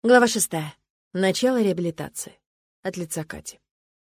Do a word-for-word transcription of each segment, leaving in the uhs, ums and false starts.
Глава шестая. Начало реабилитации. От лица Кати.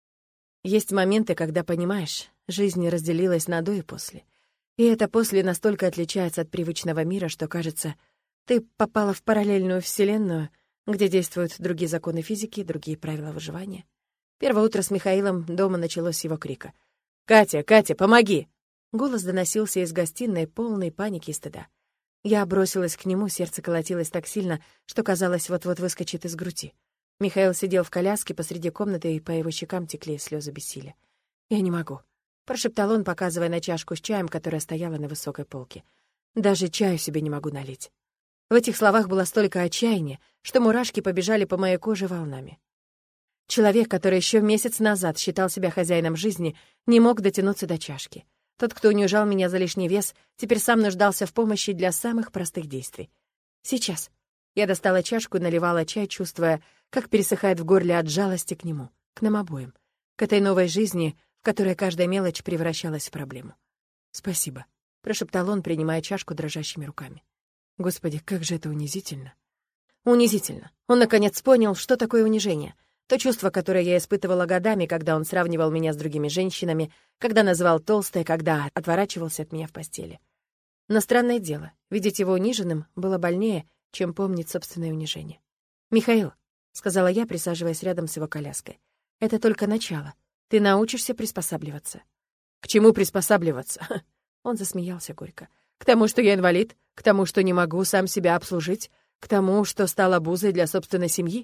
Есть моменты, когда понимаешь, жизнь разделилась на до и после. И это после настолько отличается от привычного мира, что, кажется, ты попала в параллельную вселенную, где действуют другие законы физики, другие правила выживания. Первое утро с Михаилом дома началось с его крика. «Катя, Катя, помоги!» Голос доносился из гостиной, полной паники и стыда. Я бросилась к нему, сердце колотилось так сильно, что казалось, вот-вот выскочит из груди. Михаил сидел в коляске посреди комнаты, и по его щекам текли слезы бессилия. «Я не могу», — прошептал он, показывая на чашку с чаем, которая стояла на высокой полке. «Даже чаю себе не могу налить». В этих словах было столько отчаяния, что мурашки побежали по моей коже волнами. Человек, который еще месяц назад считал себя хозяином жизни, не мог дотянуться до чашки. Тот, кто унижал меня за лишний вес, теперь сам нуждался в помощи для самых простых действий. Сейчас. Я достала чашку и наливала чай, чувствуя, как пересыхает в горле от жалости к нему, к нам обоим, к этой новой жизни, в которой каждая мелочь превращалась в проблему. «Спасибо», — прошептал он, принимая чашку дрожащими руками. «Господи, как же это унизительно». Унизительно. Он, наконец, понял, что такое унижение. То чувство, которое я испытывала годами, когда он сравнивал меня с другими женщинами, когда называл толстой, когда отворачивался от меня в постели. Но странное дело, видеть его униженным было больнее, чем помнить собственное унижение. «Михаил», — сказала я, присаживаясь рядом с его коляской, — «это только начало. Ты научишься приспосабливаться». «К чему приспосабливаться?» Он засмеялся горько. «К тому, что я инвалид? К тому, что не могу сам себя обслужить? К тому, что стал обузой для собственной семьи?»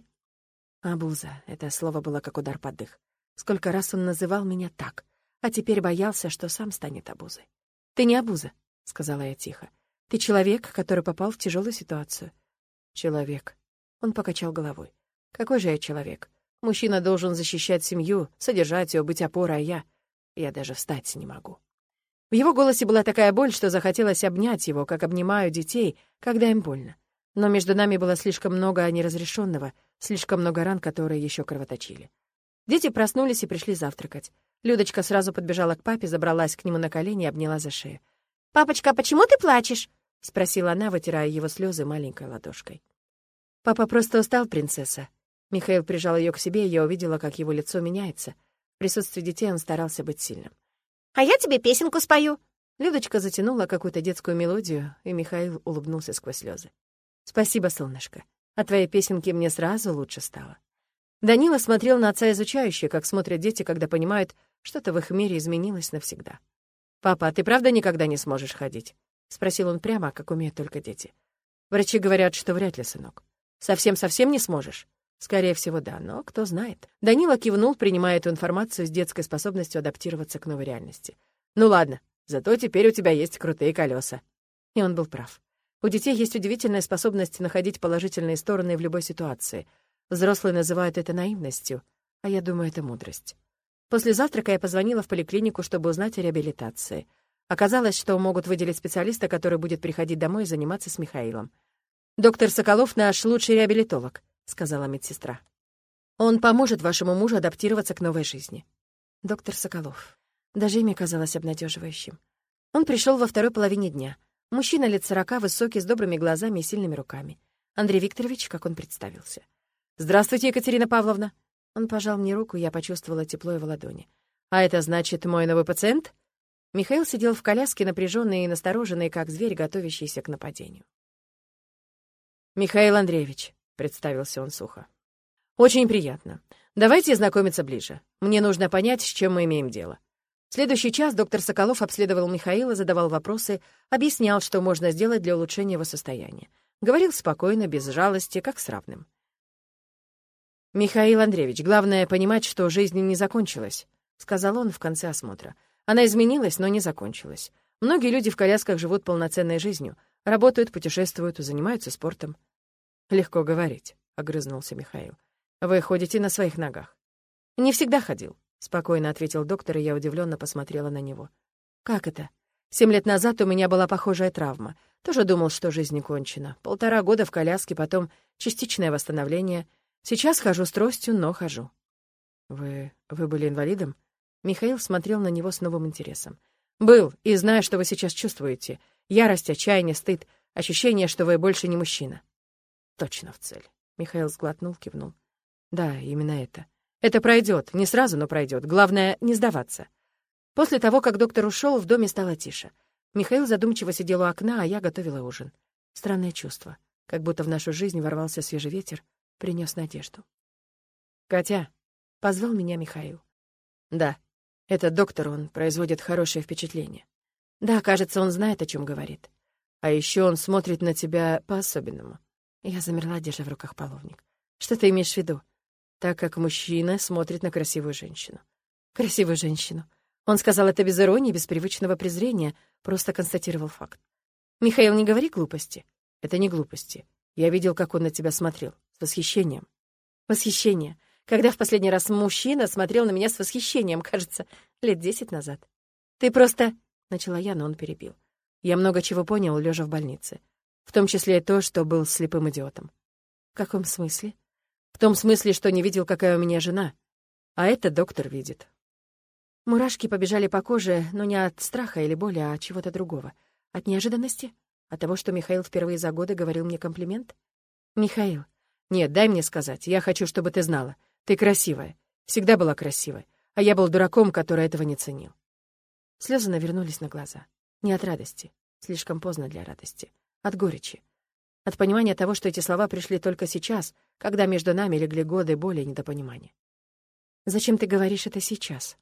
Абуза — это слово было как удар под дых. Сколько раз он называл меня так, а теперь боялся, что сам станет обузой. «Ты не обуза», — сказала я тихо. «Ты человек, который попал в тяжелую ситуацию». «Человек». Он покачал головой. «Какой же я человек? Мужчина должен защищать семью, содержать ее, быть опорой, а я... Я даже встать не могу». В его голосе была такая боль, что захотелось обнять его, как обнимаю детей, когда им больно. Но между нами было слишком много неразрешенного, слишком много ран, которые еще кровоточили. Дети проснулись и пришли завтракать. Людочка сразу подбежала к папе, забралась к нему на колени и обняла за шею. «Папочка, почему ты плачешь?» — спросила она, вытирая его слезы маленькой ладошкой. «Папа просто устал, принцесса». Михаил прижал ее к себе, и я увидела, как его лицо меняется. В присутствии детей он старался быть сильным. «А я тебе песенку спою». Людочка затянула какую-то детскую мелодию, и Михаил улыбнулся сквозь слезы. «Спасибо, солнышко. От твоей песенки мне сразу лучше стало». Данила смотрел на отца изучающе, как смотрят дети, когда понимают, что-то в их мире изменилось навсегда. «Папа, а ты правда никогда не сможешь ходить?» — спросил он прямо, как умеют только дети. «Врачи говорят, что вряд ли, сынок. Совсем-совсем не сможешь?» «Скорее всего, да, но кто знает». Данила кивнул, принимая эту информацию с детской способностью адаптироваться к новой реальности. «Ну ладно, зато теперь у тебя есть крутые колеса». И он был прав. У детей есть удивительная способность находить положительные стороны в любой ситуации. Взрослые называют это наивностью, а я думаю, это мудрость. После завтрака я позвонила в поликлинику, чтобы узнать о реабилитации. Оказалось, что могут выделить специалиста, который будет приходить домой и заниматься с Михаилом. «Доктор Соколов наш лучший реабилитолог», — сказала медсестра. «Он поможет вашему мужу адаптироваться к новой жизни». Доктор Соколов. Даже имя казалось обнадеживающим. Он пришел во второй половине дня. Мужчина лет сорока, высокий, с добрыми глазами и сильными руками. Андрей Викторович, как он представился. «Здравствуйте, Екатерина Павловна». Он пожал мне руку, я почувствовала тепло его ладони. «А это значит, мой новый пациент?» Михаил сидел в коляске, напряженный и настороженный, как зверь, готовящийся к нападению. «Михаил Андреевич», — представился он сухо. «Очень приятно. Давайте знакомиться ближе. Мне нужно понять, с чем мы имеем дело». В следующий час доктор Соколов обследовал Михаила, задавал вопросы, объяснял, что можно сделать для улучшения его состояния. Говорил спокойно, без жалости, как с равным. «Михаил Андреевич, главное понимать, что жизнь не закончилась», — сказал он в конце осмотра. «Она изменилась, но не закончилась. Многие люди в колясках живут полноценной жизнью, работают, путешествуют, занимаются спортом». «Легко говорить», — огрызнулся Михаил. «Вы ходите на своих ногах». «Не всегда ходил», — спокойно ответил доктор, и я удивленно посмотрела на него. «Как это? Семь лет назад у меня была похожая травма. Тоже думал, что жизнь кончена. Полтора года в коляске, потом частичное восстановление. Сейчас хожу с тростью, но хожу». «Вы... вы были инвалидом?» Михаил смотрел на него с новым интересом. «Был, и знаю, что вы сейчас чувствуете. Ярость, отчаяние, стыд, ощущение, что вы больше не мужчина». Точно в цель. Михаил сглотнул, кивнул. Да, именно это. Это пройдет, не сразу, но пройдет. Главное, не сдаваться. После того, как доктор ушел, в доме стало тише. Михаил задумчиво сидел у окна, а я готовила ужин. Странное чувство, как будто в нашу жизнь ворвался свежий ветер, принес надежду. «Катя», — позвал меня Михаил. «Да, этот доктор, он производит хорошее впечатление. Да, кажется, он знает, о чем говорит. А еще он смотрит на тебя по-особенному». Я замерла, держа в руках половник. «Что ты имеешь в виду?» «Так как мужчина смотрит на красивую женщину». «Красивую женщину». Он сказал это без иронии, без привычного презрения, просто констатировал факт. «Михаил, не говори глупости». «Это не глупости. Я видел, как он на тебя смотрел. С восхищением». «Восхищение. Когда в последний раз мужчина смотрел на меня с восхищением, кажется, лет десять назад». «Ты просто...» — начала я, но он перебил. Я много чего понял, лежа в больнице. В том числе и то, что был слепым идиотом. В каком смысле? В том смысле, что не видел, какая у меня жена. А это доктор видит. Мурашки побежали по коже, но не от страха или боли, а от чего-то другого. От неожиданности? От того, что Михаил впервые за годы говорил мне комплимент? Михаил. Нет, дай мне сказать. Я хочу, чтобы ты знала. Ты красивая. Всегда была красивой. А я был дураком, который этого не ценил. Слезы навернулись на глаза. Не от радости. Слишком поздно для радости. От горечи. От понимания того, что эти слова пришли только сейчас, когда между нами легли годы боли и недопонимания. Зачем ты говоришь это сейчас?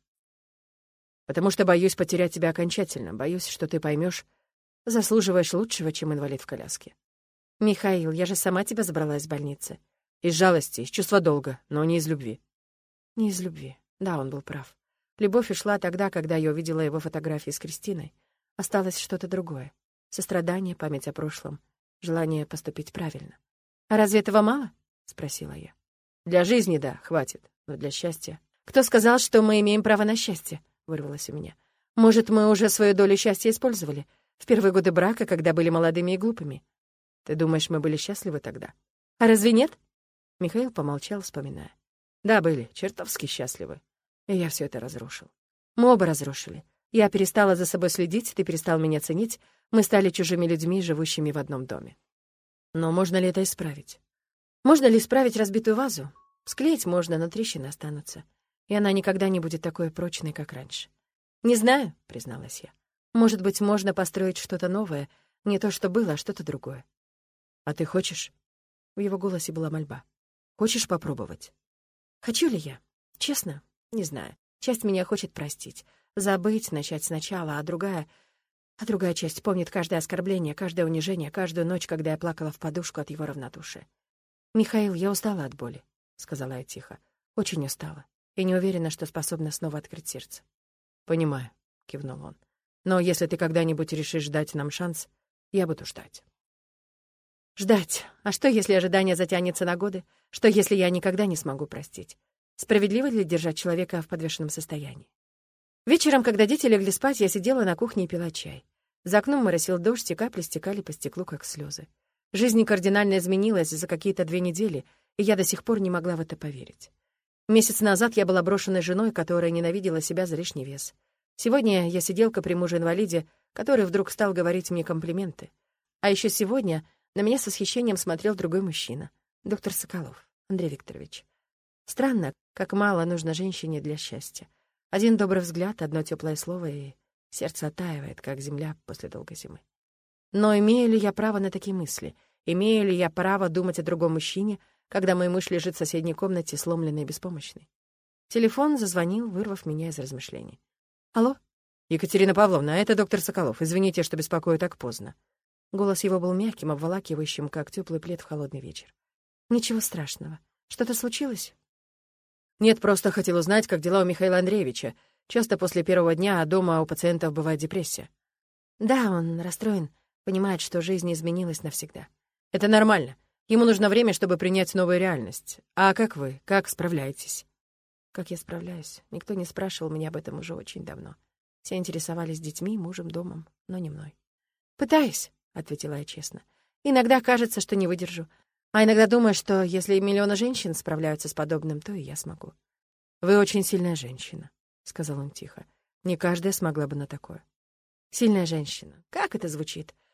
Потому что боюсь потерять тебя окончательно. Боюсь, что ты поймешь, заслуживаешь лучшего, чем инвалид в коляске. Михаил, я же сама тебя забрала из больницы. Из жалости, из чувства долга, но не из любви. Не из любви. Да, он был прав. Любовь ушла тогда, когда я увидела его фотографии с Кристиной. Осталось что-то другое. Сострадание, память о прошлом, желание поступить правильно. «А разве этого мало?» — спросила я. «Для жизни, да, хватит, но для счастья...» «Кто сказал, что мы имеем право на счастье?» — вырвалось у меня. «Может, мы уже свою долю счастья использовали? В первые годы брака, когда были молодыми и глупыми? Ты думаешь, мы были счастливы тогда?» «А разве нет?» Михаил помолчал, вспоминая. «Да, были, чертовски счастливы. И я все это разрушил. Мы оба разрушили. Я перестала за собой следить, ты перестал меня ценить, мы стали чужими людьми, живущими в одном доме. Но можно ли это исправить? Можно ли исправить разбитую вазу? Склеить можно, но трещины останутся. И она никогда не будет такой прочной, как раньше. «Не знаю», — призналась я. «Может быть, можно построить что-то новое, не то, что было, а что-то другое». «А ты хочешь?» В его голосе была мольба. «Хочешь попробовать?» «Хочу ли я? Честно, не знаю. Часть меня хочет простить, забыть, начать сначала, а другая... А другая часть помнит каждое оскорбление, каждое унижение, каждую ночь, когда я плакала в подушку от его равнодушия. «Михаил, я устала от боли», — сказала я тихо. «Очень устала. И не уверена, что способна снова открыть сердце». «Понимаю», — кивнул он. «Но если ты когда-нибудь решишь дать нам шанс, я буду ждать». Ждать. А что, если ожидание затянется на годы? Что, если я никогда не смогу простить? Справедливо ли держать человека в подвешенном состоянии? Вечером, когда дети легли спать, я сидела на кухне и пила чай. За окном моросил дождь, и капли стекали по стеклу, как слезы. Жизнь кардинально изменилась за какие-то две недели, и я до сих пор не могла в это поверить. Месяц назад я была брошенной женой, которая ненавидела себя за лишний вес. Сегодня я сиделка при муже-инвалиде, который вдруг стал говорить мне комплименты. А еще сегодня на меня с восхищением смотрел другой мужчина, доктор Соколов, Андрей Викторович. Странно, как мало нужно женщине для счастья. Один добрый взгляд, одно теплое слово, и сердце оттаивает, как земля после долгой зимы. Но имею ли я право на такие мысли? Имею ли я право думать о другом мужчине, когда мой муж лежит в соседней комнате, сломленный и беспомощный? Телефон зазвонил, вырвав меня из размышлений. «Алло?» «Екатерина Павловна, это доктор Соколов. Извините, что беспокою так поздно». Голос его был мягким, обволакивающим, как теплый плед в холодный вечер. «Ничего страшного. Что-то случилось?» «Нет, просто хотел узнать, как дела у Михаила Андреевича. Часто после первого дня дома у пациентов бывает депрессия». «Да, он расстроен, понимает, что жизнь изменилась навсегда». «Это нормально. Ему нужно время, чтобы принять новую реальность. А как вы? Как справляетесь?» «Как я справляюсь? Никто не спрашивал меня об этом уже очень давно. Все интересовались детьми, мужем, домом, но не мной». «Пытаюсь», — ответила я честно. «Иногда кажется, что не выдержу. А иногда думаю, что если миллионы женщин справляются с подобным, то и я смогу». «Вы очень сильная женщина», — сказал он тихо. «Не каждая смогла бы на такое». «Сильная женщина. Как это звучит?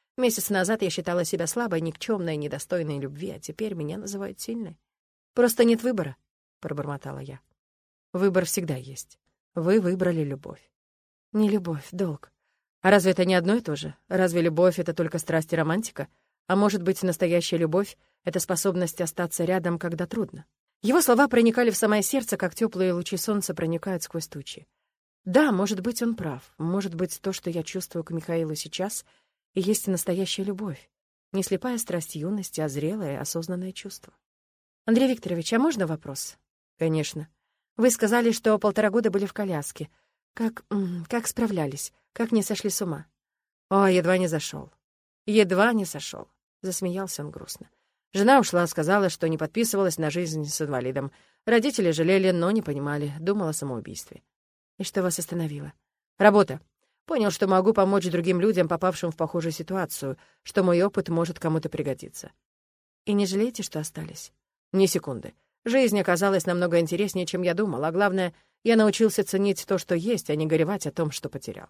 Месяц назад я считала себя слабой, никчемной, недостойной любви, а теперь меня называют сильной. Просто нет выбора, — пробормотала я. Выбор всегда есть. Вы выбрали любовь. Не любовь, долг. А разве это не одно и то же? Разве любовь — это только страсть и романтика? А может быть, настоящая любовь — это способность остаться рядом, когда трудно? Его слова проникали в самое сердце, как теплые лучи солнца проникают сквозь тучи. Да, может быть, он прав. Может быть, то, что я чувствую к Михаилу сейчас, и есть настоящая любовь. Не слепая страсть юности, а зрелое, осознанное чувство. Андрей Викторович, а можно вопрос? Конечно. Вы сказали, что полтора года были в коляске. Как... как справлялись? Как не сошли с ума? О, едва не зашел. Едва не сошел. Засмеялся он грустно. Жена ушла, сказала, что не подписывалась на жизнь с инвалидом. Родители жалели, но не понимали. Думала о самоубийстве. И что вас остановило? Работа. Понял, что могу помочь другим людям, попавшим в похожую ситуацию, что мой опыт может кому-то пригодиться. И не жалеете, что остались? Ни секунды. Жизнь оказалась намного интереснее, чем я думал, а главное, я научился ценить то, что есть, а не горевать о том, что потерял.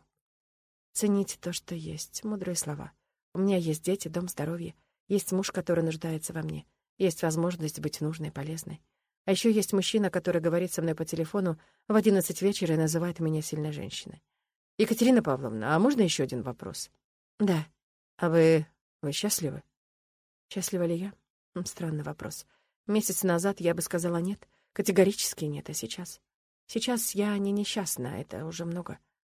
Ценить то, что есть. Мудрые слова. У меня есть дети, дом, здоровье. Есть муж, который нуждается во мне. Есть возможность быть нужной, полезной. А еще есть мужчина, который говорит со мной по телефону в одиннадцать вечера и называет меня сильной женщиной. Екатерина Павловна, а можно еще один вопрос? Да. А вы... вы счастливы? Счастлива ли я? Странный вопрос. Месяц назад я бы сказала нет. Категорически нет, а сейчас? Сейчас я не несчастна, это уже много.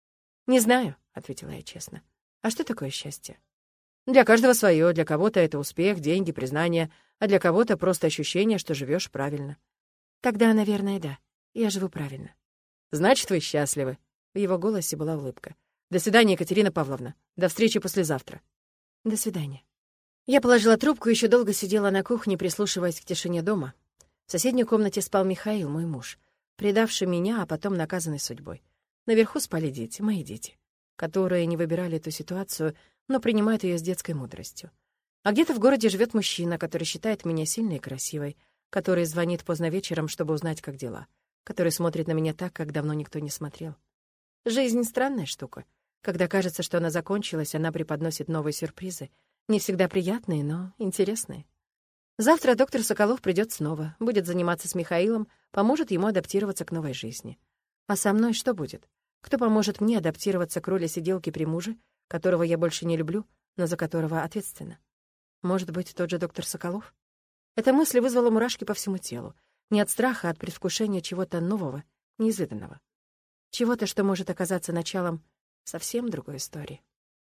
Не знаю, — ответила я честно. А что такое счастье? Для каждого свое, для кого-то это успех, деньги, признание, а для кого-то просто ощущение, что живешь правильно. Тогда, наверное, да. Я живу правильно. Значит, вы счастливы. В его голосе была улыбка. До свидания, Екатерина Павловна. До встречи послезавтра. До свидания. Я положила трубку и еще долго сидела на кухне, прислушиваясь к тишине дома. В соседней комнате спал Михаил, мой муж, предавший меня, а потом наказанный судьбой. Наверху спали дети, мои дети, которые не выбирали эту ситуацию, но принимают ее с детской мудростью. А где-то в городе живет мужчина, который считает меня сильной и красивой, который звонит поздно вечером, чтобы узнать, как дела, который смотрит на меня так, как давно никто не смотрел. Жизнь — странная штука. Когда кажется, что она закончилась, она преподносит новые сюрпризы, не всегда приятные, но интересные. Завтра доктор Соколов придет снова, будет заниматься с Михаилом, поможет ему адаптироваться к новой жизни. А со мной что будет? Кто поможет мне адаптироваться к роли сиделки при муже, которого я больше не люблю, но за которого ответственна? Может быть, тот же доктор Соколов? Эта мысль вызвала мурашки по всему телу. Не от страха, а от предвкушения чего-то нового, неизведанного. Чего-то, что может оказаться началом совсем другой истории.